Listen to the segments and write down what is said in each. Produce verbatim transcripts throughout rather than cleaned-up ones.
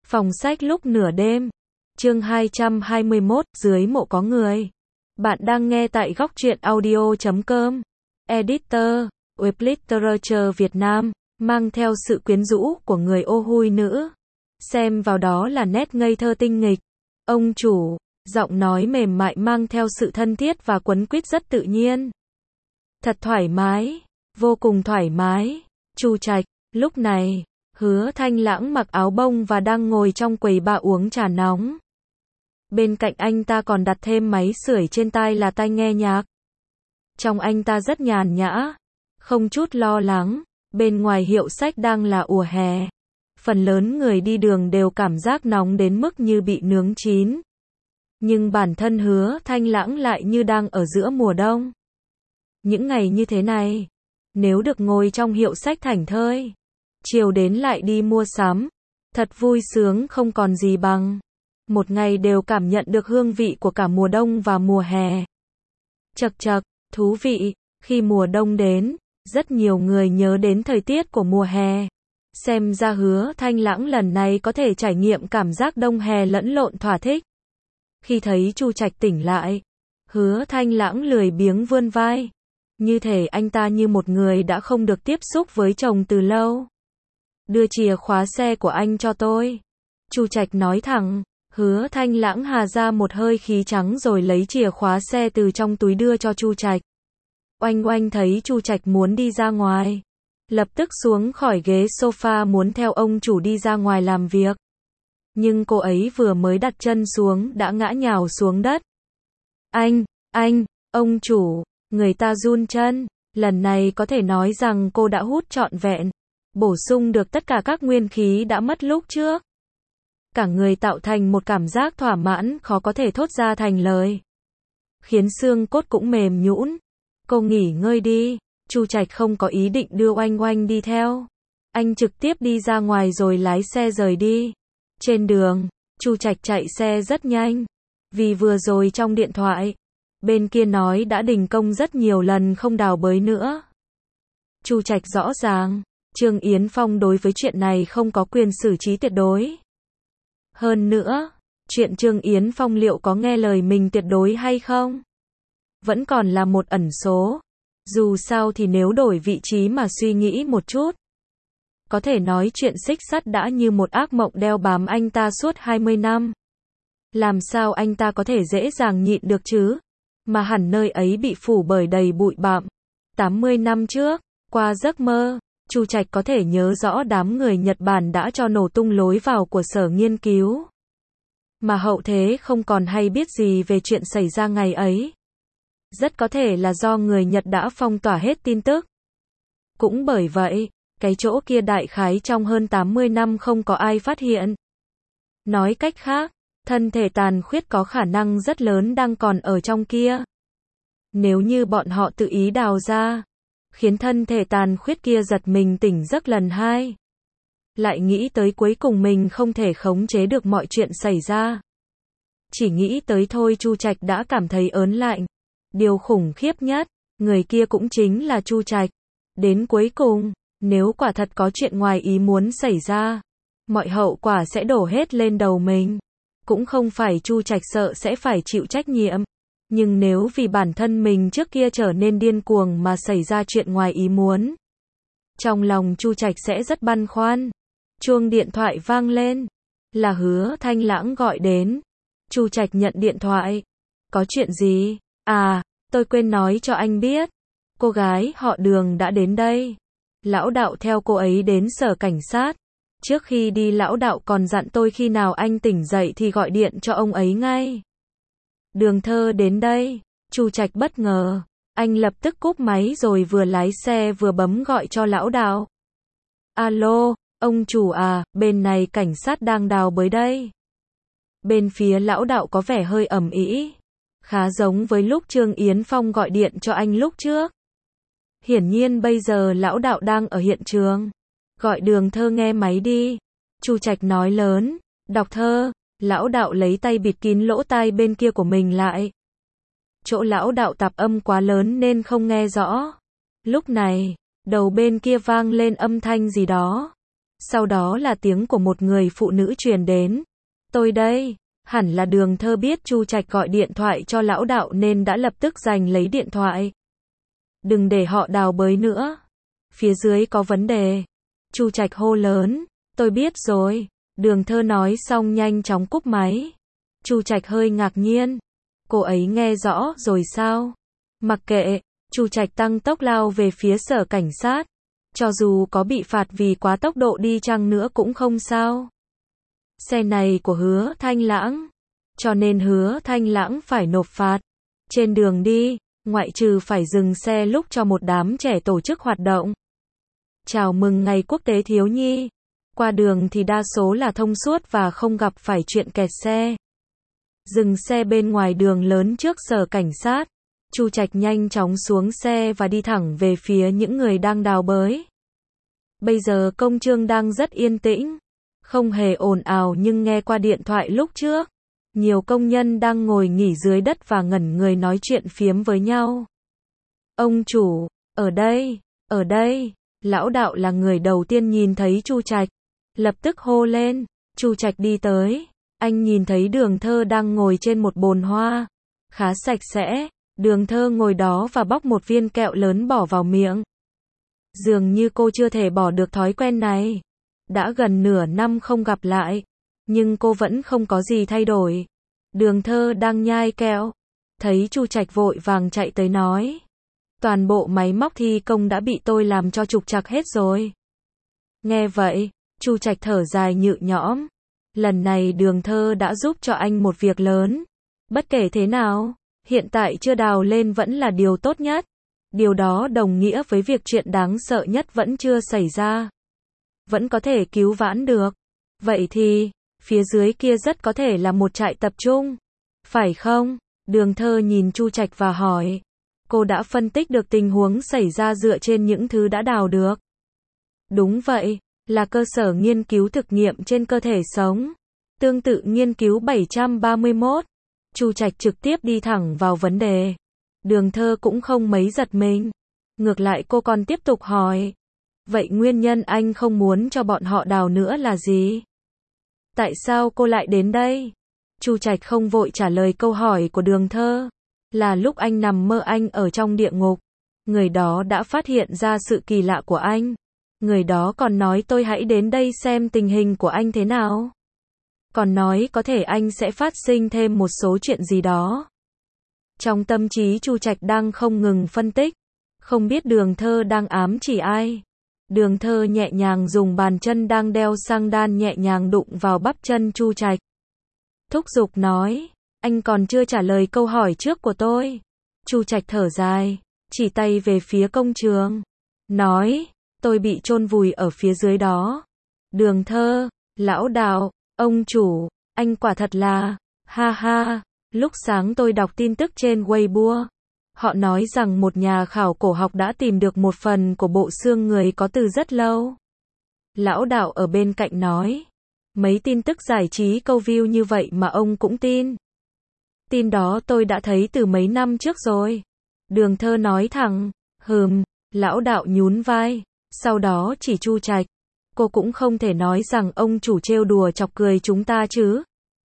Phòng sách lúc nửa đêm. Chương hai trăm hai mươi mốt, dưới mộ có người. Bạn đang nghe tại góc truyện audio chấm com. Editor, Web Literature Việt Nam, mang theo sự quyến rũ của người ô hui nữ. Xem vào đó là nét ngây thơ tinh nghịch. Ông chủ, giọng nói mềm mại mang theo sự thân thiết và quấn quýt rất tự nhiên. Thật thoải mái, vô cùng thoải mái. Chu Trạch, lúc này, Hứa Thanh Lãng mặc áo bông và đang ngồi trong quầy bar uống trà nóng. Bên cạnh anh ta còn đặt thêm máy sưởi trên tai là tai nghe nhạc. Trông anh ta rất nhàn nhã, không chút lo lắng. Bên ngoài hiệu sách đang là ùa hè. Phần lớn người đi đường đều cảm giác nóng đến mức như bị nướng chín. Nhưng bản thân Hứa Thanh Lãng lại như đang ở giữa mùa đông. Những ngày như thế này, nếu được ngồi trong hiệu sách thảnh thơi, chiều đến lại đi mua sắm, thật vui sướng không còn gì bằng. Một ngày đều cảm nhận được hương vị của cả mùa đông và mùa hè. Chậc chậc, thú vị, khi mùa đông đến, rất nhiều người nhớ đến thời tiết của mùa hè. Xem ra Hứa Thanh Lãng lần này có thể trải nghiệm cảm giác đông hè lẫn lộn thỏa thích. Khi thấy Chu Trạch tỉnh lại, Hứa Thanh Lãng lười biếng vươn vai. Như thể anh ta như một người đã không được tiếp xúc với chồng từ lâu. Đưa chìa khóa xe của anh cho tôi. Chu Trạch nói thẳng. Hứa Thanh Lãng hà ra một hơi khí trắng rồi lấy chìa khóa xe từ trong túi đưa cho Chu Trạch. Oanh Oanh thấy Chu Trạch muốn đi ra ngoài, lập tức xuống khỏi ghế sofa muốn theo ông chủ đi ra ngoài làm việc. Nhưng cô ấy vừa mới đặt chân xuống đã ngã nhào xuống đất. Anh, anh, ông chủ, người ta run chân, lần này có thể nói rằng cô đã hút trọn vẹn, bổ sung được tất cả các nguyên khí đã mất lúc trước. Cả người tạo thành một cảm giác thỏa mãn khó có thể thốt ra thành lời. Khiến xương cốt cũng mềm nhũn. Cô nghỉ ngơi đi. Chu Trạch không có ý định đưa Oanh Oanh đi theo. Anh trực tiếp đi ra ngoài rồi lái xe rời đi. Trên đường, Chu Trạch chạy xe rất nhanh. Vì vừa rồi trong điện thoại, bên kia nói đã đình công rất nhiều lần không đào bới nữa. Chu Trạch rõ ràng, Trương Yến Phong đối với chuyện này không có quyền xử trí tuyệt đối. Hơn nữa, chuyện Trương Yến Phong liệu có nghe lời mình tuyệt đối hay không? Vẫn còn là một ẩn số. Dù sao thì nếu đổi vị trí mà suy nghĩ một chút, có thể nói chuyện xích sắt đã như một ác mộng đeo bám anh ta suốt hai mươi năm. Làm sao anh ta có thể dễ dàng nhịn được chứ? Mà hẳn nơi ấy bị phủ bởi đầy bụi bặm. tám mươi năm trước, qua giấc mơ, Chu Trạch có thể nhớ rõ đám người Nhật Bản đã cho nổ tung lối vào của sở nghiên cứu. Mà hậu thế không còn hay biết gì về chuyện xảy ra ngày ấy. Rất có thể là do người Nhật đã phong tỏa hết tin tức. Cũng bởi vậy, cái chỗ kia đại khái trong hơn tám mươi năm không có ai phát hiện. Nói cách khác, thân thể tàn khuyết có khả năng rất lớn đang còn ở trong kia. Nếu như bọn họ tự ý đào ra, khiến thân thể tàn khuyết kia giật mình tỉnh giấc lần hai. Lại nghĩ tới cuối cùng mình không thể khống chế được mọi chuyện xảy ra. Chỉ nghĩ tới thôi Chu Trạch đã cảm thấy ớn lạnh. Điều khủng khiếp nhất, người kia cũng chính là Chu Trạch. Đến cuối cùng, nếu quả thật có chuyện ngoài ý muốn xảy ra, mọi hậu quả sẽ đổ hết lên đầu mình. Cũng không phải Chu Trạch sợ sẽ phải chịu trách nhiệm. Nhưng nếu vì bản thân mình trước kia trở nên điên cuồng mà xảy ra chuyện ngoài ý muốn, trong lòng Chu Trạch sẽ rất băn khoăn. Chuông điện thoại vang lên, là Hứa Thanh Lãng gọi đến. Chu Trạch nhận điện thoại. Có chuyện gì? À, tôi quên nói cho anh biết. Cô gái họ Đường đã đến đây. Lão đạo theo cô ấy đến sở cảnh sát. Trước khi đi lão đạo còn dặn tôi khi nào anh tỉnh dậy thì gọi điện cho ông ấy ngay. Đường Thơ đến đây. Chu Trạch bất ngờ. Anh lập tức cúp máy rồi vừa lái xe vừa bấm gọi cho lão đạo. Alo, ông chủ à, bên này cảnh sát đang đào bới đây. Bên phía lão đạo có vẻ hơi ầm ĩ. Khá giống với lúc Trương Yến Phong gọi điện cho anh lúc trước. Hiển nhiên bây giờ lão đạo đang ở hiện trường. Gọi Đường Thơ nghe máy đi. Chu Trạch nói lớn. Đọc thơ. Lão đạo lấy tay bịt kín lỗ tai bên kia của mình lại. Chỗ lão đạo tạp âm quá lớn nên không nghe rõ. Lúc này, đầu bên kia vang lên âm thanh gì đó. Sau đó là tiếng của một người phụ nữ truyền đến. Tôi đây. Hẳn là Đường Thơ biết Chu Trạch gọi điện thoại cho lão đạo nên đã lập tức giành lấy điện thoại. Đừng để họ đào bới nữa. Phía dưới có vấn đề. Chu Trạch hô lớn. Tôi biết rồi. Đường Thơ nói xong nhanh chóng cúp máy. Chu Trạch hơi ngạc nhiên. Cô ấy nghe rõ rồi sao? Mặc kệ, Chu Trạch tăng tốc lao về phía sở cảnh sát. Cho dù có bị phạt vì quá tốc độ đi chăng nữa cũng không sao. Xe này của Hứa Thanh Lãng. Cho nên Hứa Thanh Lãng phải nộp phạt. Trên đường đi, ngoại trừ phải dừng xe lúc cho một đám trẻ tổ chức hoạt động. Chào mừng ngày quốc tế thiếu nhi. Qua đường thì đa số là thông suốt và không gặp phải chuyện kẹt xe. Dừng xe bên ngoài đường lớn trước sở cảnh sát. Chu Trạch nhanh chóng xuống xe và đi thẳng về phía những người đang đào bới. Bây giờ công trường đang rất yên tĩnh. Không hề ồn ào nhưng nghe qua điện thoại lúc trước. Nhiều công nhân đang ngồi nghỉ dưới đất và ngẩn người nói chuyện phiếm với nhau. Ông chủ, ở đây, ở đây. Lão đạo là người đầu tiên nhìn thấy Chu Trạch. Lập tức hô lên. Chu Trạch đi tới. Anh nhìn thấy Đường Thơ đang ngồi trên một bồn hoa. Khá sạch sẽ. Đường Thơ ngồi đó và bóc một viên kẹo lớn bỏ vào miệng. Dường như cô chưa thể bỏ được thói quen này. Đã gần nửa năm không gặp lại. Nhưng cô vẫn không có gì thay đổi. Đường Thơ đang nhai kẹo. Thấy Chu Trạch vội vàng chạy tới nói. Toàn bộ máy móc thi công đã bị tôi làm cho trục trặc hết rồi. Nghe vậy, Chu Trạch thở dài nhự nhõm. Lần này Đường Thơ đã giúp cho anh một việc lớn. Bất kể thế nào, hiện tại chưa đào lên vẫn là điều tốt nhất. Điều đó đồng nghĩa với việc chuyện đáng sợ nhất vẫn chưa xảy ra. Vẫn có thể cứu vãn được. Vậy thì, phía dưới kia rất có thể là một trại tập trung. Phải không? Đường Thơ nhìn Chu Trạch và hỏi. Cô đã phân tích được tình huống xảy ra dựa trên những thứ đã đào được. Đúng vậy, là cơ sở nghiên cứu thực nghiệm trên cơ thể sống. Tương tự nghiên cứu bảy trăm ba mươi mốt. Chu Trạch trực tiếp đi thẳng vào vấn đề. Đường Thơ cũng không mấy giật mình. Ngược lại cô còn tiếp tục hỏi. Vậy nguyên nhân anh không muốn cho bọn họ đào nữa là gì? Tại sao cô lại đến đây? Chu Trạch không vội trả lời câu hỏi của Đường Thơ. Là lúc anh nằm mơ anh ở trong địa ngục. Người đó đã phát hiện ra sự kỳ lạ của anh. Người đó còn nói tôi hãy đến đây xem tình hình của anh thế nào. Còn nói có thể anh sẽ phát sinh thêm một số chuyện gì đó. Trong tâm trí Chu Trạch đang không ngừng phân tích. Không biết Đường Thơ đang ám chỉ ai. Đường Thơ nhẹ nhàng dùng bàn chân đang đeo xăng đan nhẹ nhàng đụng vào bắp chân Chu Trạch. Thúc giục nói. Anh còn chưa trả lời câu hỏi trước của tôi. Chu Trạch thở dài. Chỉ tay về phía công trường. Nói. Tôi bị chôn vùi ở phía dưới đó. Đường Thơ. Lão đạo. Ông chủ. Anh quả thật là. Ha ha. Lúc sáng tôi đọc tin tức trên Weibo. Họ nói rằng một nhà khảo cổ học đã tìm được một phần của bộ xương người có từ rất lâu. Lão đạo ở bên cạnh nói. Mấy tin tức giải trí câu view như vậy mà ông cũng tin. Tin đó tôi đã thấy từ mấy năm trước rồi. Đường Thơ nói thẳng. Hừm. Lão đạo nhún vai. Sau đó chỉ Chu Trạch. Cô cũng không thể nói rằng ông chủ trêu đùa chọc cười chúng ta chứ.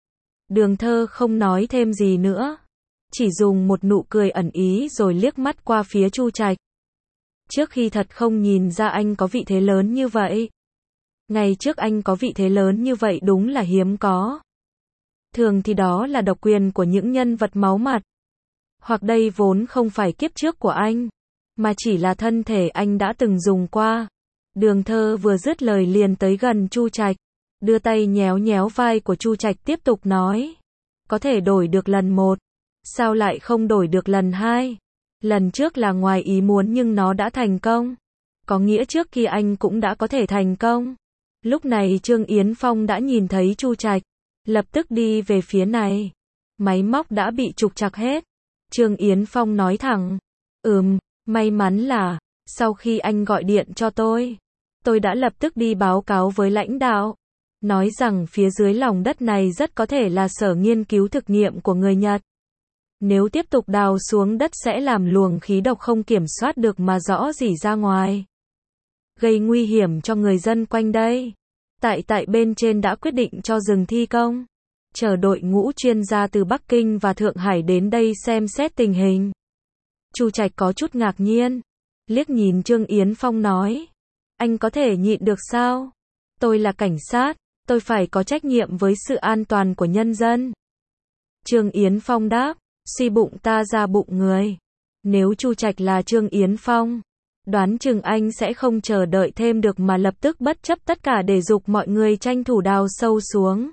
Đường Thơ không nói thêm gì nữa. Chỉ dùng một nụ cười ẩn ý rồi liếc mắt qua phía Chu Trạch. Trước khi thật không nhìn ra anh có vị thế lớn như vậy. Ngày trước anh có vị thế lớn như vậy đúng là hiếm có. Thường thì đó là độc quyền của những nhân vật máu mặt. Hoặc đây vốn không phải kiếp trước của anh. Mà chỉ là thân thể anh đã từng dùng qua. Đường Thơ vừa dứt lời liền tới gần Chu Trạch. Đưa tay nhéo nhéo vai của Chu Trạch tiếp tục nói. Có thể đổi được lần một. Sao lại không đổi được lần hai? Lần trước là ngoài ý muốn nhưng nó đã thành công. Có nghĩa trước kia anh cũng đã có thể thành công. Lúc này Trương Yến Phong đã nhìn thấy Chu Trạch. Lập tức đi về phía này. Máy móc đã bị trục trặc hết. Trương Yến Phong nói thẳng. Ừm, may mắn là, sau khi anh gọi điện cho tôi, tôi đã lập tức đi báo cáo với lãnh đạo. Nói rằng phía dưới lòng đất này rất có thể là sở nghiên cứu thực nghiệm của người Nhật. Nếu tiếp tục đào xuống đất sẽ làm luồng khí độc không kiểm soát được mà rõ rỉ ra ngoài. Gây nguy hiểm cho người dân quanh đây. Tại tại bên trên đã quyết định cho dừng thi công. Chờ đội ngũ chuyên gia từ Bắc Kinh và Thượng Hải đến đây xem xét tình hình. Chu Trạch có chút ngạc nhiên. Liếc nhìn Trương Yến Phong nói. Anh có thể nhịn được sao? Tôi là cảnh sát, tôi phải có trách nhiệm với sự an toàn của nhân dân. Trương Yến Phong đáp, suy bụng ta ra bụng người. Nếu Chu Trạch là Trương Yến Phong, đoán chừng anh sẽ không chờ đợi thêm được mà lập tức bất chấp tất cả để giục mọi người tranh thủ đào sâu xuống.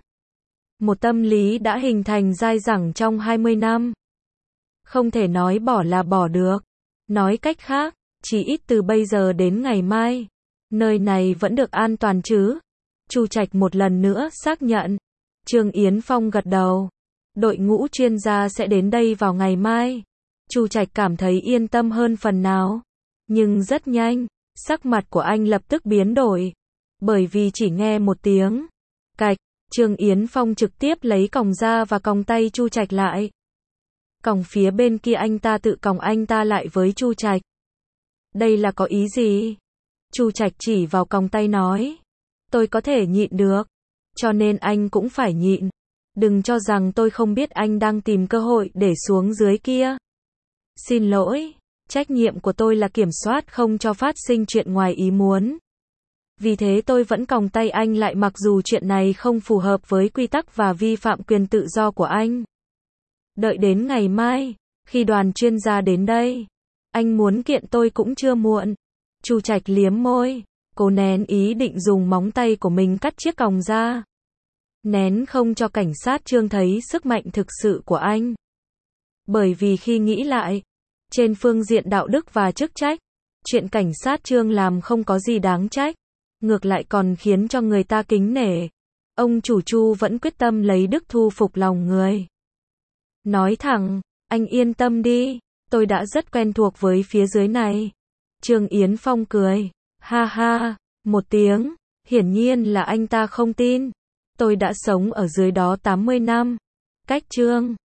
Một tâm lý đã hình thành dai dẳng trong hai mươi năm. Không thể nói bỏ là bỏ được. Nói cách khác, chỉ ít từ bây giờ đến ngày mai, nơi này vẫn được an toàn chứ? Chu Trạch một lần nữa xác nhận. Trương Yến Phong gật đầu. Đội ngũ chuyên gia sẽ đến đây vào ngày mai. Chu Trạch cảm thấy yên tâm hơn phần nào. Nhưng rất nhanh, sắc mặt của anh lập tức biến đổi. Bởi vì chỉ nghe một tiếng cạch, Trương Yến Phong trực tiếp lấy còng ra và còng tay Chu Trạch lại. Còng phía bên kia anh ta tự còng anh ta lại với Chu Trạch. Đây là có ý gì? Chu Trạch chỉ vào còng tay nói. Tôi có thể nhịn được. Cho nên anh cũng phải nhịn. Đừng cho rằng tôi không biết anh đang tìm cơ hội để xuống dưới kia. Xin lỗi, trách nhiệm của tôi là kiểm soát không cho phát sinh chuyện ngoài ý muốn. Vì thế tôi vẫn còng tay anh lại mặc dù chuyện này không phù hợp với quy tắc và vi phạm quyền tự do của anh. Đợi đến ngày mai, khi đoàn chuyên gia đến đây, anh muốn kiện tôi cũng chưa muộn. Chu Trạch liếm môi, cố nén ý định dùng móng tay của mình cắt chiếc còng ra. Nén không cho cảnh sát Trương thấy sức mạnh thực sự của anh. Bởi vì khi nghĩ lại, trên phương diện đạo đức và chức trách, chuyện cảnh sát Trương làm không có gì đáng trách. Ngược lại còn khiến cho người ta kính nể. Ông chủ Chu vẫn quyết tâm lấy đức thu phục lòng người. Nói thẳng, anh yên tâm đi, tôi đã rất quen thuộc với phía dưới này. Trương Yến Phong cười, ha ha, một tiếng, hiển nhiên là anh ta không tin. Tôi đã sống ở dưới đó tám mươi năm. Cách Trương